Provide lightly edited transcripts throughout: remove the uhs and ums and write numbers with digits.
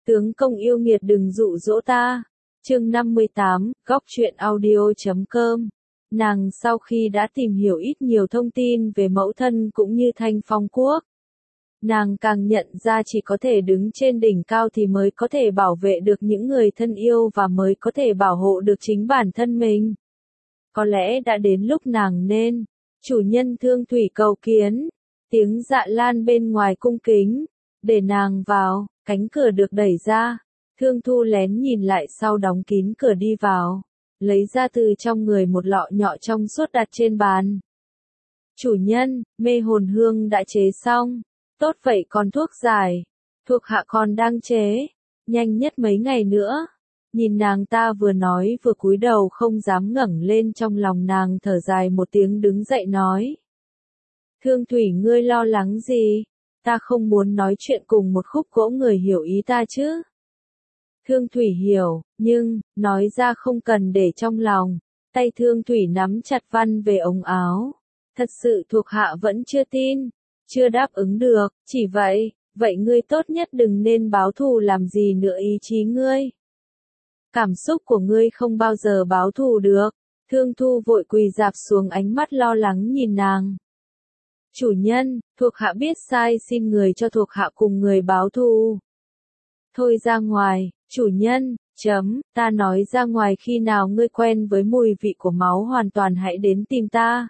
Tướng công yêu nghiệt đừng dụ dỗ ta. Chương 58, góc truyện audio.com. Nàng sau khi đã tìm hiểu ít nhiều thông tin về mẫu thân cũng như Thanh Phong Quốc, nàng càng nhận ra chỉ có thể đứng trên đỉnh cao thì mới có thể bảo vệ được những người thân yêu và mới có thể bảo hộ được chính bản thân mình. Có lẽ đã đến lúc nàng nên, chủ nhân Thương Thủy cầu kiến, tiếng Dạ Lan bên ngoài cung kính, để nàng vào, cánh cửa được đẩy ra, Thương Thu lén nhìn lại sau đóng kín cửa đi vào, lấy ra từ trong người một lọ nhọ trong suốt đặt trên bàn. Chủ nhân, mê hồn hương đã chế xong. Tốt vậy còn thuốc giải, thuộc hạ còn đang chế, nhanh nhất mấy ngày nữa. Nhìn nàng ta vừa nói vừa cúi đầu không dám ngẩng lên, trong lòng nàng thở dài một tiếng đứng dậy nói. Thương Thủy ngươi lo lắng gì, ta không muốn nói chuyện cùng một khúc gỗ, người hiểu ý ta chứ. Thương Thủy hiểu, nhưng, nói ra không cần để trong lòng, tay Thương Thủy nắm chặt văn về ống áo. Thật sự thuộc hạ vẫn chưa tin. Chưa đáp ứng được, chỉ vậy ngươi tốt nhất đừng nên báo thù làm gì nữa, ý chí ngươi. Cảm xúc của ngươi không bao giờ báo thù được. Thương Thu vội quỳ rạp xuống, ánh mắt lo lắng nhìn nàng. Chủ nhân, thuộc hạ biết sai, xin người cho thuộc hạ cùng người báo thù. Thôi ra ngoài, chủ nhân, ta nói ra ngoài, khi nào ngươi quen với mùi vị của máu hoàn toàn hãy đến tìm ta.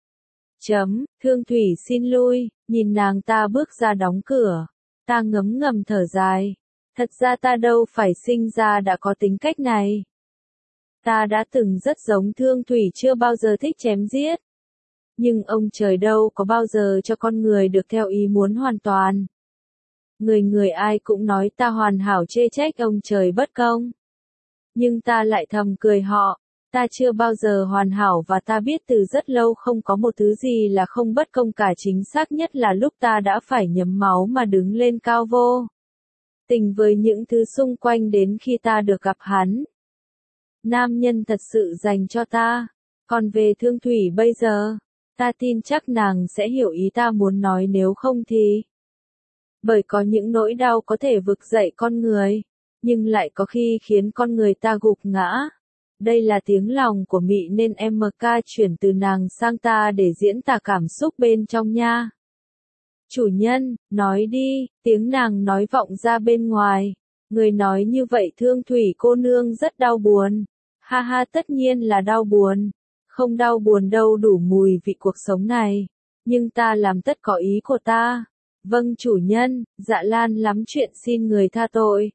Thương Thủy xin lui, nhìn nàng ta bước ra đóng cửa. Ta ngấm ngầm thở dài. Thật ra ta đâu phải sinh ra đã có tính cách này. Ta đã từng rất giống Thương Thủy, chưa bao giờ thích chém giết. Nhưng ông trời đâu có bao giờ cho con người được theo ý muốn hoàn toàn. Người ai cũng nói ta hoàn hảo, chê trách ông trời bất công. Nhưng ta lại thầm cười họ. Ta chưa bao giờ hoàn hảo và ta biết từ rất lâu không có một thứ gì là không bất công cả, chính xác nhất là lúc ta đã phải nhấm máu mà đứng lên cao vô tình với những thứ xung quanh đến khi ta được gặp hắn. Nam nhân thật sự dành cho ta. Còn về Thương Thủy bây giờ, ta tin chắc nàng sẽ hiểu ý ta muốn nói, nếu không thì. Bởi có những nỗi đau có thể vực dậy con người, nhưng lại có khi khiến con người ta gục ngã. Đây là tiếng lòng của Mị nên MK chuyển từ nàng sang ta để diễn tả cảm xúc bên trong nha. Chủ nhân, nói đi, tiếng nàng nói vọng ra bên ngoài. Người nói như vậy Thương Thủy cô nương rất đau buồn. Ha ha, tất nhiên là đau buồn. Không đau buồn đâu, đủ mùi vị cuộc sống này. Nhưng ta làm tất có ý của ta. Vâng chủ nhân, Dạ Lan lắm chuyện, xin người tha tội.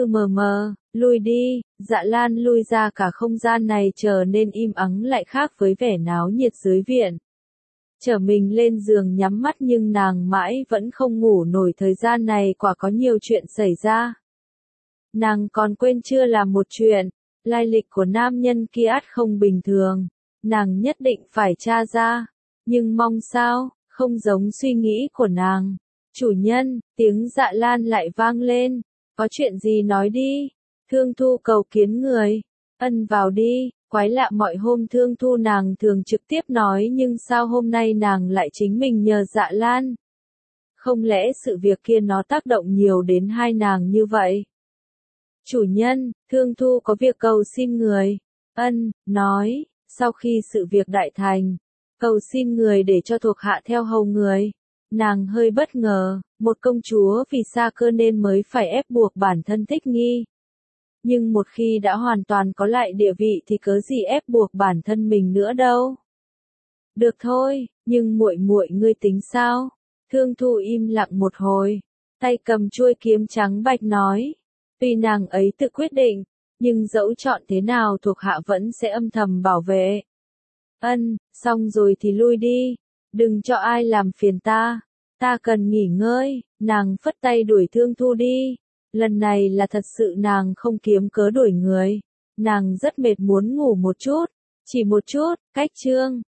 Lui đi. Dạ Lan lui ra, cả không gian này trở nên im ắng lại khác với vẻ náo nhiệt dưới viện. Trở mình lên giường nhắm mắt nhưng nàng mãi vẫn không ngủ nổi, thời gian này quả có nhiều chuyện xảy ra. Nàng còn quên chưa làm một chuyện, lai lịch của nam nhân kia ắt không bình thường, nàng nhất định phải tra ra, nhưng mong sao, không giống suy nghĩ của nàng. Chủ nhân, tiếng Dạ Lan lại vang lên, có chuyện gì nói đi. Thương Thu cầu kiến người. Vào đi. Quái lạ, mọi hôm Thương Thu nàng thường trực tiếp nói, nhưng sao hôm nay nàng lại chính mình nhờ Dạ Lan? Không lẽ sự việc kia nó tác động nhiều đến hai nàng như vậy? Chủ nhân, Thương Thu có việc cầu xin người. Nói, sau khi sự việc đại thành, cầu xin người để cho thuộc hạ theo hầu người. Nàng hơi bất ngờ, một công chúa vì xa cơ nên mới phải ép buộc bản thân thích nghi. Nhưng một khi đã hoàn toàn có lại địa vị thì cớ gì ép buộc bản thân mình nữa đâu. Được thôi, nhưng muội muội ngươi tính sao? Thương Thu im lặng một hồi, tay cầm chuôi kiếm trắng bạch nói. Tuy nàng ấy tự quyết định, nhưng dẫu chọn thế nào thuộc hạ vẫn sẽ âm thầm bảo vệ. Xong rồi thì lui đi. Đừng cho ai làm phiền ta. Ta cần nghỉ ngơi. Nàng phất tay đuổi Thương Thu đi. Lần này là thật sự nàng không kiếm cớ đuổi người. Nàng rất mệt muốn ngủ một chút. Chỉ một chút, cách chương.